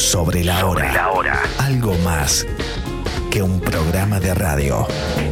Sobre la hora. Algo más que un programa de radio.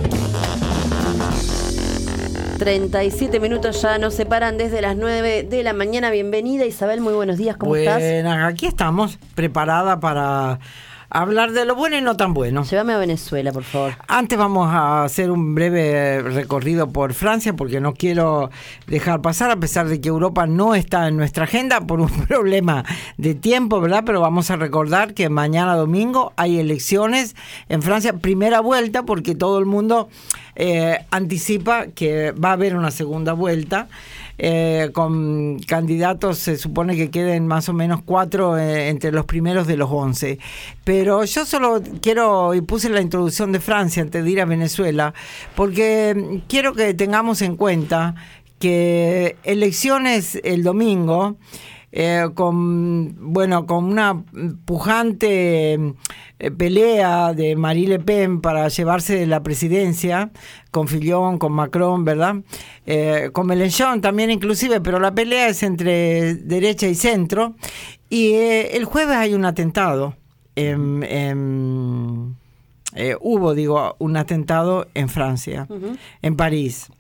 37 minutos ya nos separan desde las 9 de la mañana. Bienvenida, Isabel, muy buenos días, ¿cómo estás? Aquí estamos, preparada para hablar de lo bueno y no tan bueno. Llévame a Venezuela, por favor. Antes vamos a hacer un breve recorrido por Francia, porque no quiero dejar pasar, a pesar de que Europa no está en nuestra agenda por un problema de tiempo, ¿verdad? Pero vamos a recordar que mañana domingo hay elecciones en Francia, primera vuelta, porque todo el mundo anticipa que va a haber una segunda vuelta. Con candidatos se supone que queden más o menos 4 entre los primeros de los 11, pero yo solo quiero, y puse la introducción de Francia antes de ir a Venezuela, porque quiero que tengamos en cuenta que elecciones el domingo, con una pujante pelea de Marine Le Pen para llevarse la presidencia, con Fillon, con Macron, ¿verdad? Con Mélenchon también inclusive, pero la pelea es entre derecha y centro. Y el jueves hay un atentado. Hubo un atentado en Francia, en París.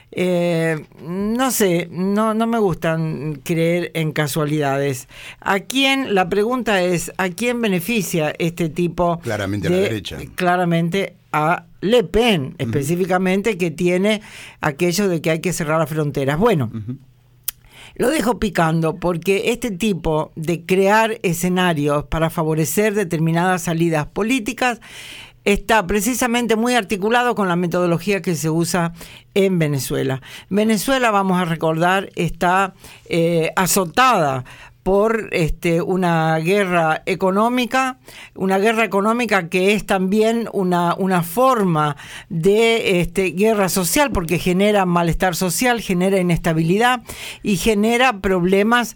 No sé, no me gustan creer en casualidades. La pregunta es, ¿a quién beneficia este tipo? Claramente a la derecha. Claramente a Le Pen, específicamente, que tiene aquello de que hay que cerrar las fronteras. Bueno, lo dejo picando porque este tipo de crear escenarios para favorecer determinadas salidas políticas está precisamente muy articulado con la metodología que se usa en Venezuela. Venezuela, vamos a recordar, está azotada por una guerra económica que es también una forma de guerra social, porque genera malestar social, genera inestabilidad y genera problemas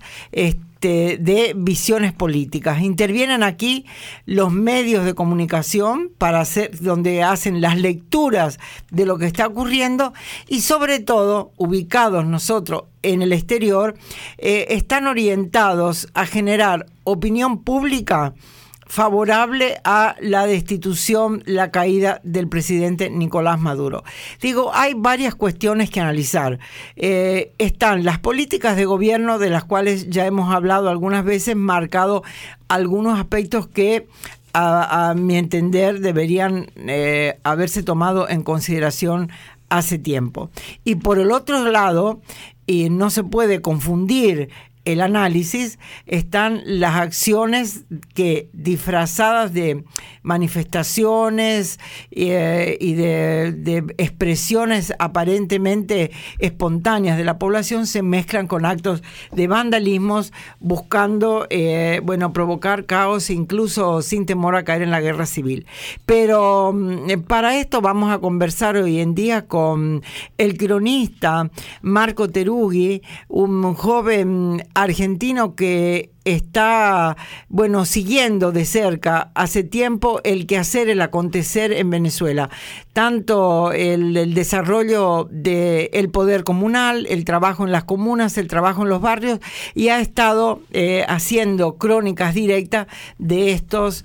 de visiones políticas. Intervienen aquí los medios de comunicación donde hacen las lecturas de lo que está ocurriendo, y sobre todo, ubicados nosotros en el exterior, están orientados a generar opinión pública favorable a la destitución, la caída del presidente Nicolás Maduro. Hay varias cuestiones que analizar. Están las políticas de gobierno, de las cuales ya hemos hablado algunas veces, marcado algunos aspectos que a mi entender deberían haberse tomado en consideración hace tiempo. Y por el otro lado, y no se puede confundir el análisis, están las acciones que, disfrazadas de manifestaciones y de expresiones aparentemente espontáneas de la población, se mezclan con actos de vandalismos buscando provocar caos, incluso sin temor a caer en la guerra civil. Pero para esto vamos a conversar hoy en día con el cronista Marco Terugui, un joven argentino que está, siguiendo de cerca hace tiempo el quehacer, el acontecer en Venezuela. Tanto el desarrollo del poder comunal, el trabajo en las comunas, el trabajo en los barrios, y ha estado haciendo crónicas directas de estos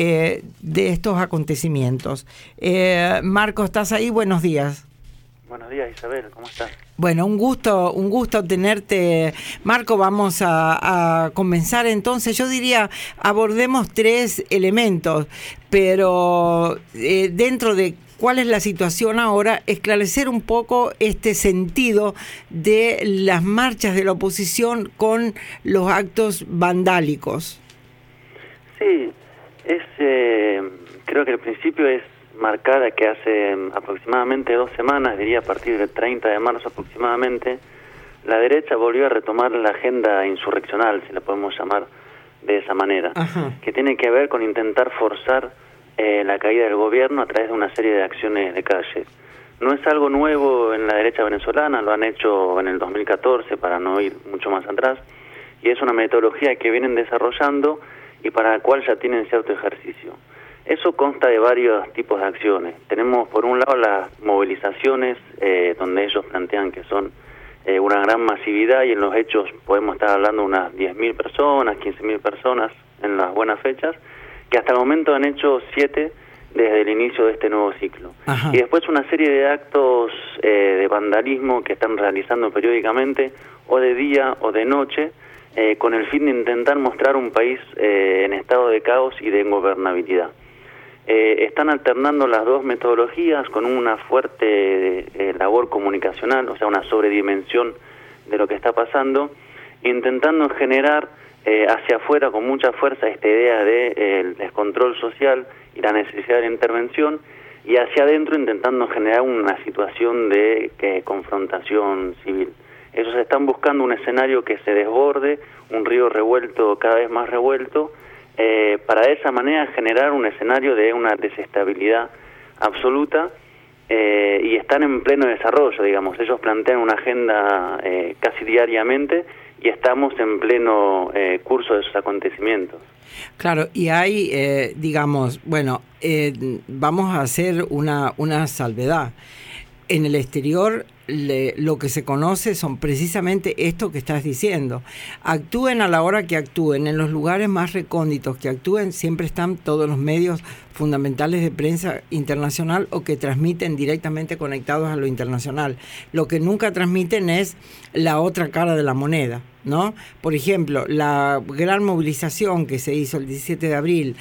acontecimientos. Marco, ¿estás ahí? Buenos días. Buenos días, Isabel, ¿cómo estás? Bueno, un gusto tenerte, Marco. Vamos a comenzar entonces. Yo diría, abordemos 3 elementos, pero dentro de cuál es la situación ahora, esclarecer un poco este sentido de las marchas de la oposición con los actos vandálicos. Sí, creo que el principio es marcada que hace aproximadamente 2 semanas, diría a partir del 30 de marzo aproximadamente, la derecha volvió a retomar la agenda insurreccional, si la podemos llamar de esa manera. Ajá. Que tiene que ver con intentar forzar la caída del gobierno a través de una serie de acciones de calle. No es algo nuevo en la derecha venezolana, lo han hecho en el 2014, para no ir mucho más atrás, y es una metodología que vienen desarrollando y para la cual ya tienen cierto ejercicio. Eso consta de varios tipos de acciones. Tenemos por un lado las movilizaciones, donde ellos plantean que son una gran masividad, y en los hechos podemos estar hablando de unas 10.000 personas, 15.000 personas en las buenas fechas, que hasta el momento han hecho 7 desde el inicio de este nuevo ciclo. Ajá. Y después una serie de actos de vandalismo que están realizando periódicamente, o de día o de noche, con el fin de intentar mostrar un país en estado de caos y de ingobernabilidad. Están alternando las dos metodologías con una fuerte labor comunicacional, o sea, una sobredimensión de lo que está pasando, intentando generar hacia afuera con mucha fuerza esta idea de descontrol social y la necesidad de intervención, y hacia adentro intentando generar una situación de confrontación civil. Ellos están buscando un escenario que se desborde, un río revuelto cada vez más revuelto, para de esa manera generar un escenario de una desestabilidad absoluta, y están en pleno desarrollo, digamos. Ellos plantean una agenda casi diariamente, y estamos en pleno curso de esos acontecimientos. Claro, y hay, digamos, bueno, vamos a hacer una salvedad. En el exterior lo que se conoce son precisamente esto que estás diciendo. Actúen a la hora que actúen, en los lugares más recónditos que actúen, siempre están todos los medios fundamentales de prensa internacional o que transmiten directamente conectados a lo internacional. Lo que nunca transmiten es la otra cara de la moneda, ¿no? Por ejemplo, la gran movilización que se hizo el 17 de abril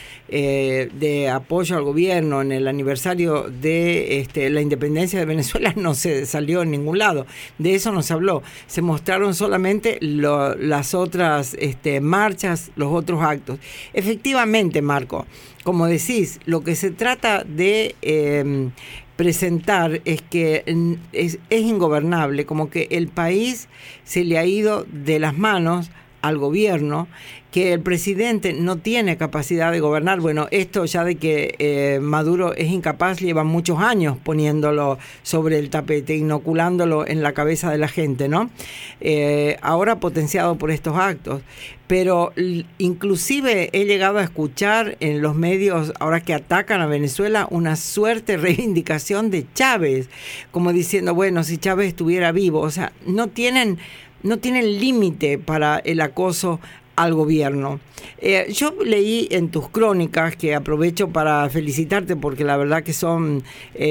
de apoyo al gobierno en el aniversario de la independencia de Venezuela no se salió en ningún lado. De eso no se habló. Se mostraron solamente las otras marchas, los otros actos. Efectivamente, Marco, como decís, lo que se trata de presentar es que es ingobernable, como que el país se le ha ido de las manos al gobierno, que el presidente no tiene capacidad de gobernar. Bueno, esto ya de que Maduro es incapaz, lleva muchos años poniéndolo sobre el tapete, inoculándolo en la cabeza de la gente, ¿no? Ahora potenciado por estos actos. Pero inclusive he llegado a escuchar en los medios, ahora que atacan a Venezuela, una suerte reivindicación de Chávez, como diciendo, bueno, si Chávez estuviera vivo. O sea, no tienen límite para el acoso al gobierno. Yo leí en tus crónicas, que aprovecho para felicitarte porque la verdad que son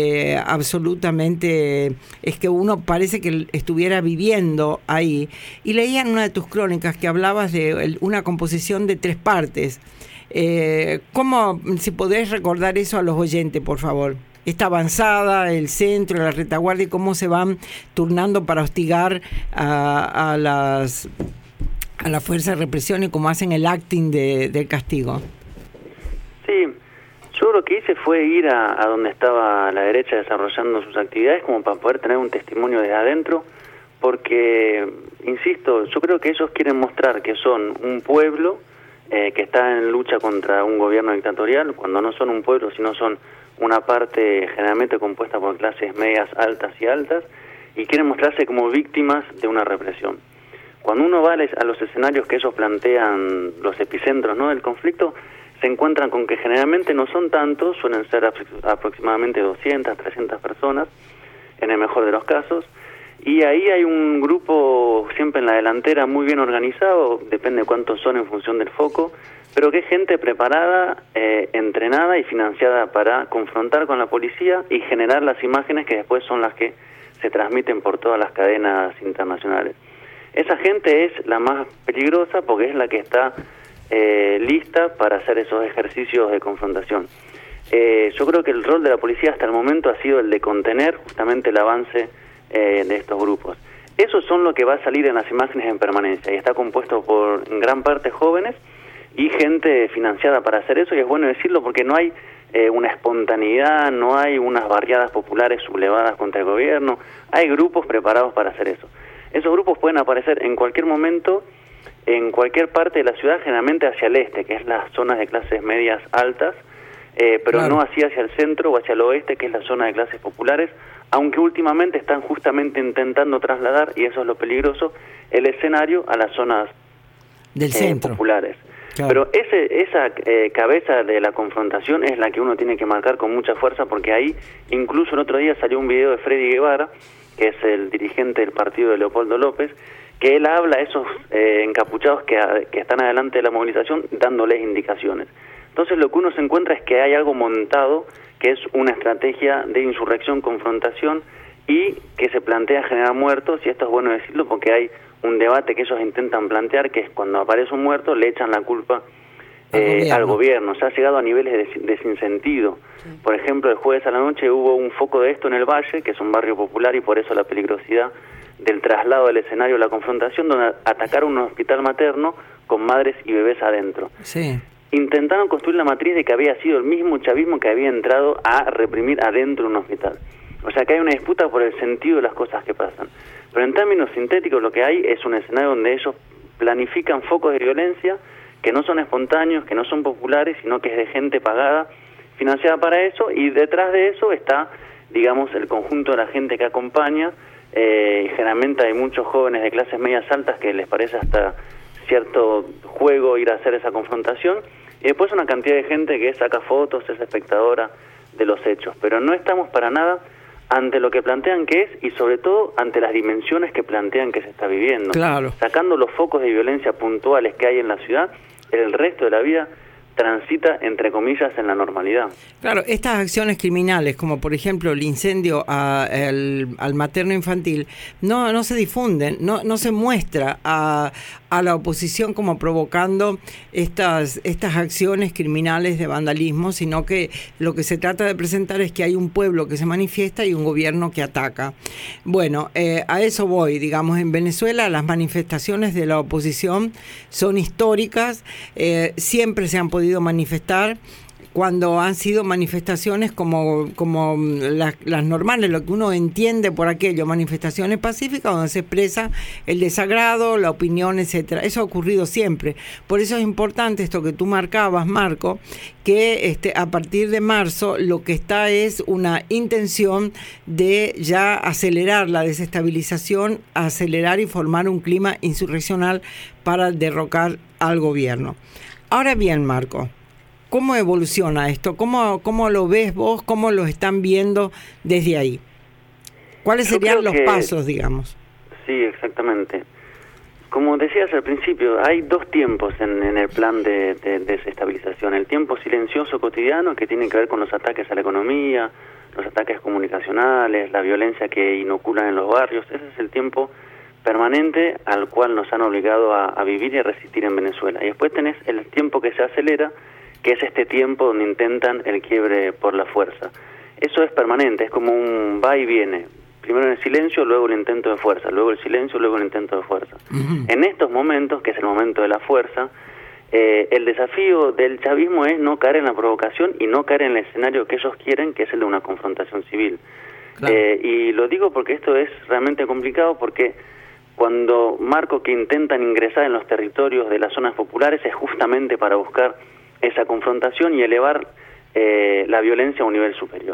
absolutamente, es que uno parece que estuviera viviendo ahí, y leía en una de tus crónicas que hablabas de una composición de 3 partes. ¿Cómo, si podés recordar eso a los oyentes, por favor? Esta avanzada, el centro, la retaguardia, y cómo se van turnando para hostigar a la fuerza de represión, y cómo hacen el acting del castigo. Sí, yo lo que hice fue ir a donde estaba la derecha desarrollando sus actividades, como para poder tener un testimonio desde adentro, porque, insisto, yo creo que ellos quieren mostrar que son un pueblo que está en lucha contra un gobierno dictatorial, cuando no son un pueblo, sino son una parte generalmente compuesta por clases medias, altas y altas, y quieren mostrarse como víctimas de una represión. Cuando uno va a los escenarios que ellos plantean, los epicentros, ¿no?, del conflicto, se encuentran con que generalmente no son tantos, suelen ser aproximadamente 200, 300 personas, en el mejor de los casos, y ahí hay un grupo siempre en la delantera muy bien organizado, depende de cuántos son en función del foco, pero que es gente preparada, entrenada y financiada para confrontar con la policía y generar las imágenes que después son las que se transmiten por todas las cadenas internacionales. Esa gente es la más peligrosa porque es la que está lista para hacer esos ejercicios de confrontación. Yo creo que el rol de la policía hasta el momento ha sido el de contener justamente el avance de estos grupos. Esos son lo que va a salir en las imágenes en permanencia, y está compuesto por en gran parte jóvenes y gente financiada para hacer eso, y es bueno decirlo porque no hay una espontaneidad, no hay unas barriadas populares sublevadas contra el gobierno, hay grupos preparados para hacer eso. Esos grupos pueden aparecer en cualquier momento, en cualquier parte de la ciudad, generalmente hacia el este, que es las zonas de clases medias altas, pero claro, no así hacia el centro o hacia el oeste, que es la zona de clases populares, aunque últimamente están justamente intentando trasladar, y eso es lo peligroso, el escenario a las zonas del centro populares. Claro. Pero esa cabeza de la confrontación es la que uno tiene que marcar con mucha fuerza, porque ahí, incluso el otro día salió un video de Freddy Guevara, que es el dirigente del partido de Leopoldo López, que él habla a esos encapuchados que están adelante de la movilización dándoles indicaciones. Entonces lo que uno se encuentra es que hay algo montado, que es una estrategia de insurrección, confrontación, y que se plantea generar muertos, y esto es bueno decirlo porque hay un debate que ellos intentan plantear, que es cuando aparece un muerto le echan la culpa al gobierno. Se ha llegado a niveles de sinsentido. Sí. Por ejemplo, el jueves a la noche hubo un foco de esto en el Valle, que es un barrio popular, y por eso la peligrosidad del traslado del escenario a la confrontación, donde atacaron un hospital materno con madres y bebés adentro. Sí. Intentaron construir la matriz de que había sido el mismo chavismo que había entrado a reprimir adentro de un hospital. O sea que hay una disputa por el sentido de las cosas que pasan. Pero en términos sintéticos lo que hay es un escenario donde ellos planifican focos de violencia que no son espontáneos, que no son populares, sino que es de gente pagada, financiada para eso, y detrás de eso está, digamos, el conjunto de la gente que acompaña. Generalmente hay muchos jóvenes de clases medias altas que les parece hasta cierto juego ir a hacer esa confrontación, y después una cantidad de gente que saca fotos, es espectadora de los hechos, pero no estamos para nada ante lo que plantean que es, y sobre todo ante las dimensiones que plantean que se está viviendo. Claro. Sacando los focos de violencia puntuales que hay en la ciudad, el resto de la vida transita, entre comillas, en la normalidad. Claro, estas acciones criminales, como por ejemplo el incendio al materno infantil, no se difunden, no se muestra a la oposición como provocando estas acciones criminales de vandalismo, sino que lo que se trata de presentar es que hay un pueblo que se manifiesta y un gobierno que ataca. Bueno, a eso voy, digamos, en Venezuela las manifestaciones de la oposición son históricas, siempre se han podido manifestar cuando han sido manifestaciones como las normales, lo que uno entiende por aquello, manifestaciones pacíficas donde se expresa el desagrado, la opinión, etcétera. Eso ha ocurrido siempre. Por eso es importante esto que tú marcabas, Marco, que a partir de marzo lo que está es una intención de ya acelerar la desestabilización, acelerar y formar un clima insurreccional para derrocar al gobierno. Ahora bien, Marco, ¿cómo evoluciona esto? ¿Cómo lo ves vos? ¿Cómo lo están viendo desde ahí? ¿Cuáles serían los pasos, digamos? Sí, exactamente. Como decías al principio, hay dos tiempos en el plan de desestabilización. El tiempo silencioso cotidiano, que tiene que ver con los ataques a la economía, los ataques comunicacionales, la violencia que inoculan en los barrios. Ese es el tiempo permanente al cual nos han obligado a vivir y a resistir en Venezuela. Y después tenés el tiempo que se acelera, que es este tiempo donde intentan el quiebre por la fuerza. Eso es permanente, es como un va y viene. Primero el silencio, luego el intento de fuerza, luego el silencio, luego el intento de fuerza. Uh-huh. En estos momentos, que es el momento de la fuerza, el desafío del chavismo es no caer en la provocación y no caer en el escenario que ellos quieren, que es el de una confrontación civil. Claro. Y lo digo porque esto es realmente complicado, porque cuando marco que intentan ingresar en los territorios de las zonas populares es justamente para buscar esa confrontación y elevar la violencia a un nivel superior.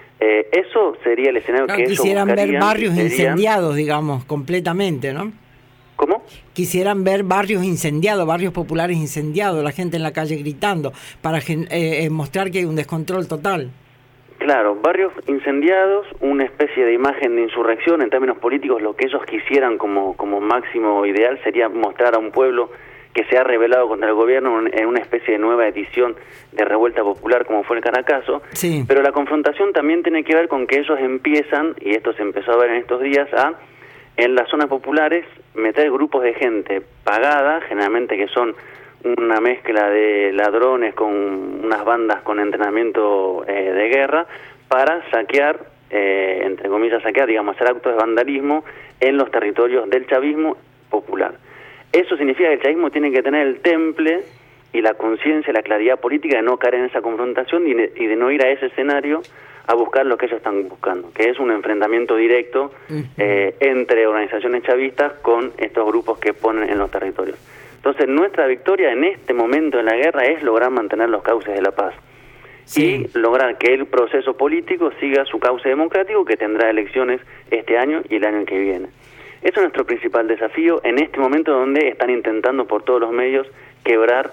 Eso sería el escenario que ellos quisieran ver barrios incendiados, digamos, completamente, ¿no? ¿Cómo? Quisieran ver barrios incendiados, barrios populares incendiados, la gente en la calle gritando, para mostrar que hay un descontrol total. Claro, barrios incendiados, una especie de imagen de insurrección. En términos políticos, lo que ellos quisieran como máximo ideal sería mostrar a un pueblo que se ha rebelado contra el gobierno en una especie de nueva edición de revuelta popular como fue el Caracazo. Sí. Pero la confrontación también tiene que ver con que ellos empiezan, y esto se empezó a ver en estos días, en las zonas populares meter grupos de gente pagada, generalmente que son una mezcla de ladrones con unas bandas con entrenamiento de guerra, para saquear, entre comillas saquear, digamos, hacer actos de vandalismo en los territorios del chavismo popular. Eso significa que el chavismo tiene que tener el temple y la conciencia, la claridad política de no caer en esa confrontación y de no ir a ese escenario a buscar lo que ellos están buscando, que es un enfrentamiento directo entre organizaciones chavistas con estos grupos que ponen en los territorios. Entonces, nuestra victoria en este momento de la guerra es lograr mantener los cauces de la paz. Sí. Y lograr que el proceso político siga su cauce democrático, que tendrá elecciones este año y el año que viene. Eso es nuestro principal desafío en este momento donde están intentando por todos los medios quebrar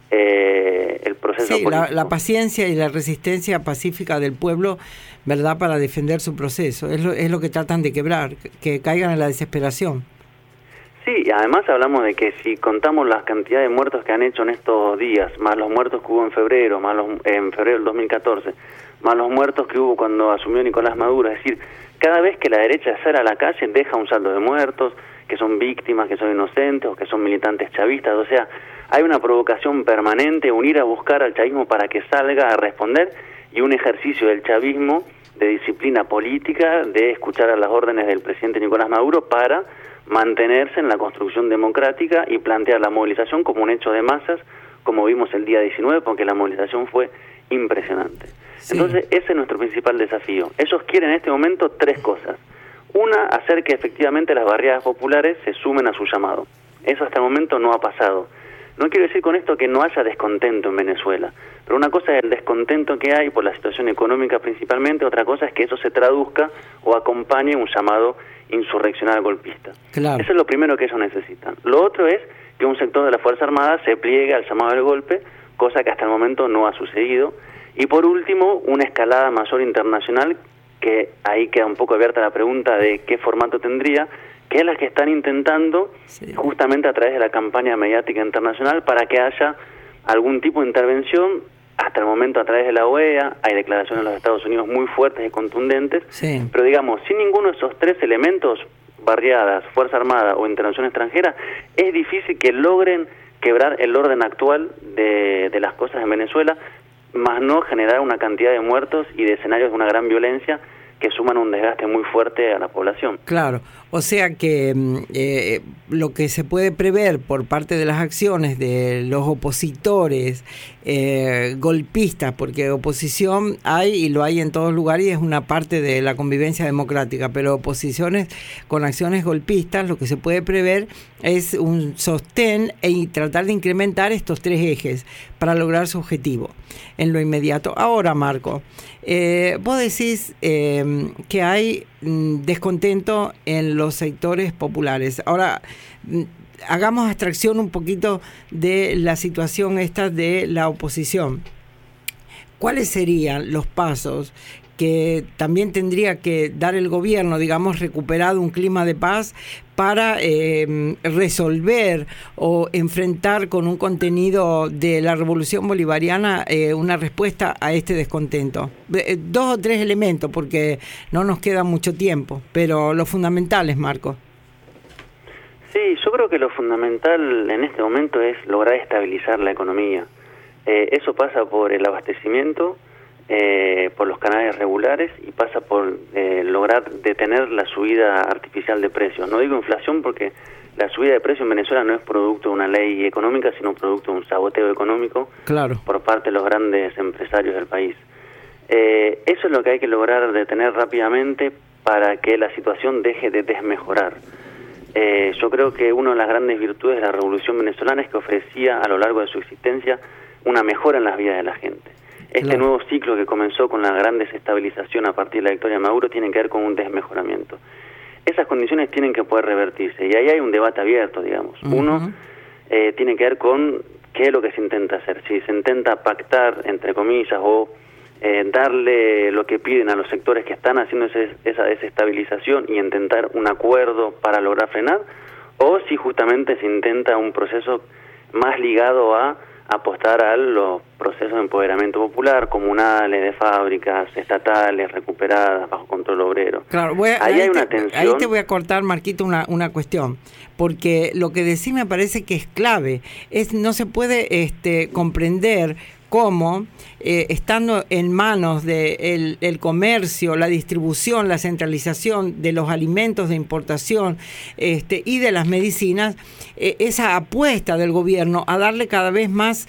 el proceso político. La paciencia y la resistencia pacífica del pueblo, ¿verdad?, para defender su proceso. Es lo que tratan de quebrar, que caigan en la desesperación. Sí, y además hablamos de que si contamos las cantidades de muertos que han hecho en estos días, más los muertos que hubo en febrero, en febrero del 2014, más los muertos que hubo cuando asumió Nicolás Maduro, es decir, cada vez que la derecha sale a la calle deja un saldo de muertos, que son víctimas, que son inocentes o que son militantes chavistas, o sea, hay una provocación permanente, un ir a buscar al chavismo para que salga a responder y un ejercicio del chavismo de disciplina política, de escuchar a las órdenes del presidente Nicolás Maduro para mantenerse en la construcción democrática y plantear la movilización como un hecho de masas, como vimos el día 19, porque la movilización fue impresionante. Sí. Entonces, ese es nuestro principal desafío. Ellos quieren en este momento tres cosas. Una, hacer que efectivamente las barriadas populares se sumen a su llamado. Eso hasta el momento no ha pasado. No quiero decir con esto que no haya descontento en Venezuela, pero una cosa es el descontento que hay por la situación económica principalmente, otra cosa es que eso se traduzca o acompañe un llamado insurreccional golpista. Claro. Eso es lo primero que ellos necesitan. Lo otro es que un sector de la Fuerza Armada se pliegue al llamado del golpe, cosa que hasta el momento no ha sucedido. Y por último, una escalada mayor internacional, que ahí queda un poco abierta la pregunta de qué formato tendría, que es la que están intentando justamente a través de la campaña mediática internacional para que haya algún tipo de intervención. Hasta el momento a través de la OEA hay declaraciones de los Estados Unidos muy fuertes y contundentes, pero digamos, sin ninguno de esos tres elementos, barriadas, Fuerza Armada o intervención extranjera, es difícil que logren quebrar el orden actual de las cosas en Venezuela, más no generar una cantidad de muertos y de escenarios de una gran violencia que suman un desgaste muy fuerte a la población. Claro, o sea que lo que se puede prever por parte de las acciones de los opositores golpistas, porque oposición hay y lo hay en todos lugares y es una parte de la convivencia democrática, pero oposiciones con acciones golpistas, lo que se puede prever es un sostén y tratar de incrementar estos tres ejes para lograr su objetivo en lo inmediato. Ahora, Marco, vos decís que hay descontento en los sectores populares. Ahora, hagamos abstracción un poquito de la situación esta de la oposición. ¿Cuáles serían los pasos que también tendría que dar el gobierno, digamos, recuperado un clima de paz para resolver o enfrentar con un contenido de la revolución bolivariana una respuesta a este descontento? Dos o tres elementos, porque no nos queda mucho tiempo, pero lo fundamental es, Marco. Sí, yo creo que lo fundamental en este momento es lograr estabilizar la economía. Eso pasa por el abastecimiento, por los canales regulares y pasa por lograr detener la subida artificial de precios. No digo inflación porque la subida de precios en Venezuela no es producto de una ley económica, sino producto de un saboteo económico por parte de los grandes empresarios del país. Eso es lo que hay que lograr detener rápidamente para que la situación deje de desmejorar. Yo creo que una de las grandes virtudes de la revolución venezolana es que ofrecía a lo largo de su existencia una mejora en las vidas de la gente. Este nuevo ciclo que comenzó con la gran desestabilización a partir de la victoria de Maduro tiene que ver con un desmejoramiento. Esas condiciones tienen que poder revertirse y ahí hay un debate abierto, digamos. Uno tiene que ver con qué es lo que se intenta hacer. Si se intenta pactar, entre comillas, o darle lo que piden a los sectores que están haciendo esa desestabilización y intentar un acuerdo para lograr frenar, o si justamente se intenta un proceso más ligado a apostar a los procesos de empoderamiento popular, comunales, de fábricas, estatales, recuperadas, bajo control obrero. Claro, hay una tensión. Ahí te voy a cortar, Marquito, una cuestión, porque lo que decís me parece que es clave. No se puede comprender cómo, estando en manos del comercio, la distribución, la centralización de los alimentos de importación y de las medicinas, esa apuesta del gobierno a darle cada vez más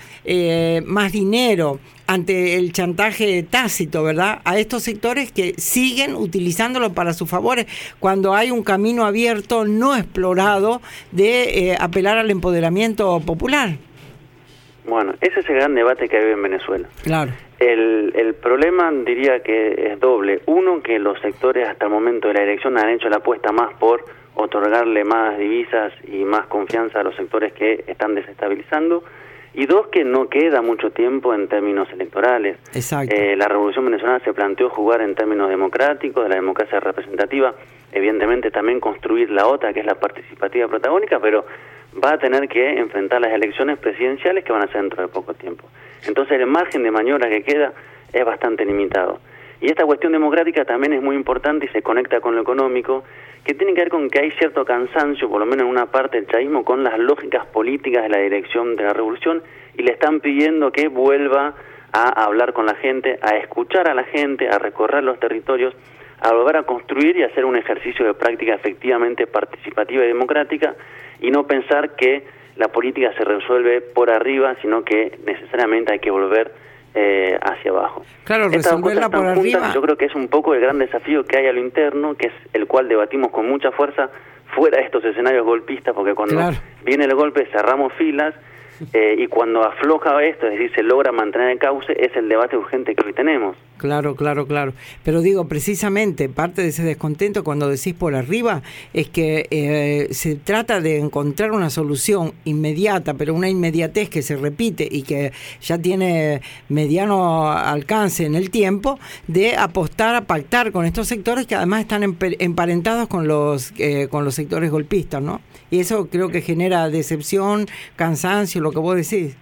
dinero ante el chantaje tácito, ¿verdad?, a estos sectores que siguen utilizándolo para sus favores, cuando hay un camino abierto no explorado de apelar al empoderamiento popular. Bueno, ese es el gran debate que hay en Venezuela. Claro. El problema diría que es doble. Uno, que los sectores hasta el momento de la elección han hecho la apuesta más por otorgarle más divisas y más confianza a los sectores que están desestabilizando. y dos, que no queda mucho tiempo en términos electorales. Exacto. La Revolución Venezolana se planteó jugar en términos democráticos, de la democracia representativa, evidentemente también construir la otra, que es la participativa protagónica, pero va a tener que enfrentar las elecciones presidenciales que van a ser dentro de poco tiempo. Entonces el margen de maniobra que queda es bastante limitado. Y esta cuestión democrática también es muy importante y se conecta con lo económico, que tiene que ver con que hay cierto cansancio, por lo menos en una parte del chavismo, con las lógicas políticas de la dirección de la revolución, y le están pidiendo que vuelva a hablar con la gente, a escuchar a la gente, a recorrer los territorios, a volver a construir y hacer un ejercicio de práctica efectivamente participativa y democrática, y no pensar que la política se resuelve por arriba, sino que necesariamente hay que volver hacia abajo. Claro, resolverla por arriba. Yo creo que es un poco el gran desafío que hay a lo interno, que es el cual debatimos con mucha fuerza fuera de estos escenarios golpistas, porque cuando viene el golpe cerramos filas, y cuando afloja esto, es decir, se logra mantener el cauce, es el debate urgente que hoy tenemos. Claro. Pero digo, precisamente, parte de ese descontento cuando decís por arriba, es que se trata de encontrar una solución inmediata, pero una inmediatez que se repite y que ya tiene mediano alcance en el tiempo, de apostar a pactar con estos sectores que además están emparentados con los sectores golpistas, ¿no? Y eso creo que genera decepción, cansancio, lo que vos decís.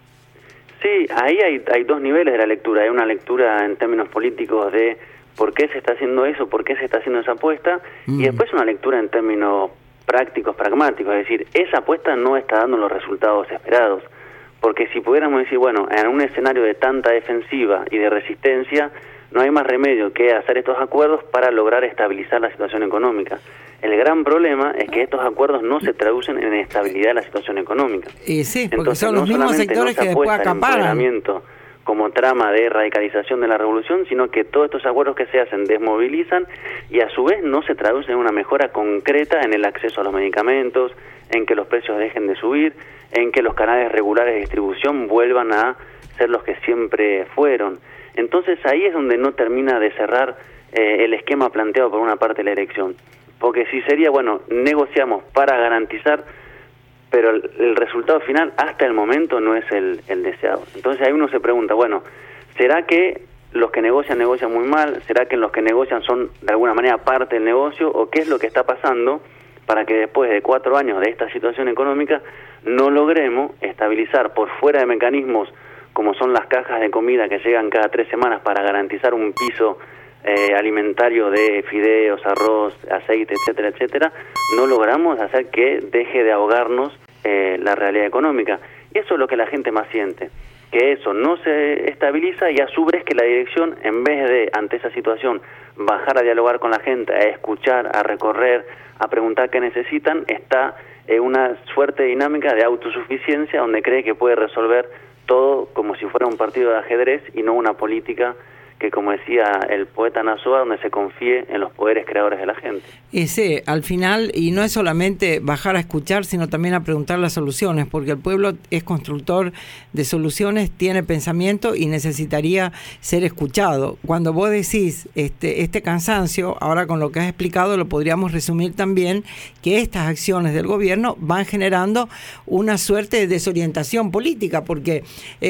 Sí, ahí hay dos niveles de la lectura. Hay una lectura en términos políticos de por qué se está haciendo eso, por qué se está haciendo esa apuesta, y después una lectura en términos prácticos, pragmáticos, es decir, esa apuesta no está dando los resultados esperados, porque si pudiéramos decir, bueno, en un escenario de tanta defensiva y de resistencia, no hay más remedio que hacer estos acuerdos para lograr estabilizar la situación económica. El gran problema es que estos acuerdos no se traducen en estabilidad de la situación económica. Y sí, porque entonces, son los mismos sectores que después acaparan. Como trama de radicalización de la revolución, sino que todos estos acuerdos que se hacen desmovilizan y a su vez no se traducen en una mejora concreta en el acceso a los medicamentos, en que los precios dejen de subir, en que los canales regulares de distribución vuelvan a ser los que siempre fueron. Entonces ahí es donde no termina de cerrar el esquema planteado por una parte de la elección. Porque si sería, bueno, negociamos para garantizar, pero el resultado final hasta el momento no es el deseado. Entonces ahí uno se pregunta, bueno, ¿será que los que negocian muy mal? ¿Será que los que negocian son de alguna manera parte del negocio? ¿O qué es lo que está pasando para que después de 4 años de esta situación económica no logremos estabilizar por fuera de mecanismos como son las cajas de comida que llegan cada 3 semanas para garantizar un piso alimentario de fideos, arroz, aceite, etcétera, etcétera, no logramos hacer que deje de ahogarnos la realidad económica? Y eso es lo que la gente más siente, que eso no se estabiliza y a su vez que la dirección, en vez de, ante esa situación, bajar a dialogar con la gente, a escuchar, a recorrer, a preguntar qué necesitan, está en una fuerte dinámica de autosuficiencia donde cree que puede resolver todo como si fuera un partido de ajedrez y no una política que, como decía el poeta Nazoa, donde se confíe en los poderes creadores de la gente. Ese, al final, y no es solamente bajar a escuchar, sino también a preguntar las soluciones, porque el pueblo es constructor de soluciones, tiene pensamiento y necesitaría ser escuchado. Cuando vos decís este cansancio, ahora con lo que has explicado, lo podríamos resumir también, que estas acciones del gobierno van generando una suerte de desorientación política, porque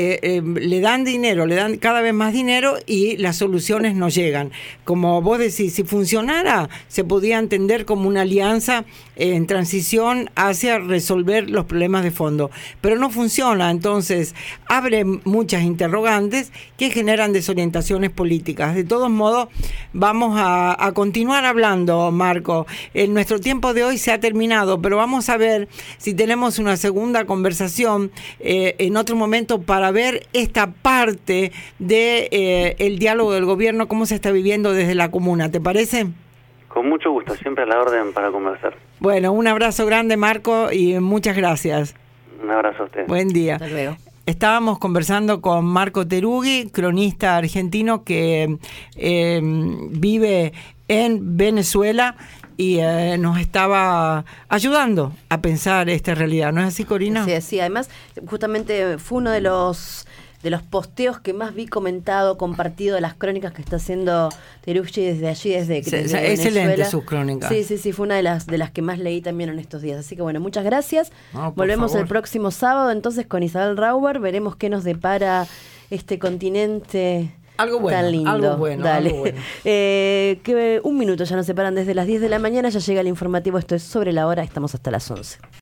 le dan dinero, le dan cada vez más dinero y las soluciones no llegan. Como vos decís, si funcionara, se podía entender como una alianza en transición hacia resolver los problemas de fondo, pero no funciona, entonces abre muchas interrogantes que generan desorientaciones políticas. De todos modos, vamos a continuar hablando, Marco. Nuestro tiempo de hoy se ha terminado, pero vamos a ver si tenemos una segunda conversación en otro momento para ver esta parte de el diálogo del gobierno, cómo se está viviendo desde la comuna. ¿Te parece? Con mucho gusto, siempre a la orden para conversar. Bueno, un abrazo grande, Marco, y muchas gracias. Un abrazo a usted. Buen día. Hasta luego. Estábamos conversando con Marco Terugui, cronista argentino que vive en Venezuela y nos estaba ayudando a pensar esta realidad. ¿No es así, Corina? Sí, además, justamente fue uno de los los posteos que más vi comentado, compartido, de las crónicas que está haciendo Teruggi desde allí, desde excelente Venezuela. sus crónicas. Sí, fue una de las que más leí también en estos días. Así que bueno, muchas gracias. No, Volvemos favor. el próximo sábado entonces con Isabel Rauber. Veremos qué nos depara este continente. Algo bueno, tan lindo. algo bueno. Dale. Algo bueno. Que un minuto ya nos separan desde las 10 de la mañana. Ya llega el informativo. Esto es Sobre la Hora. Estamos hasta las 11.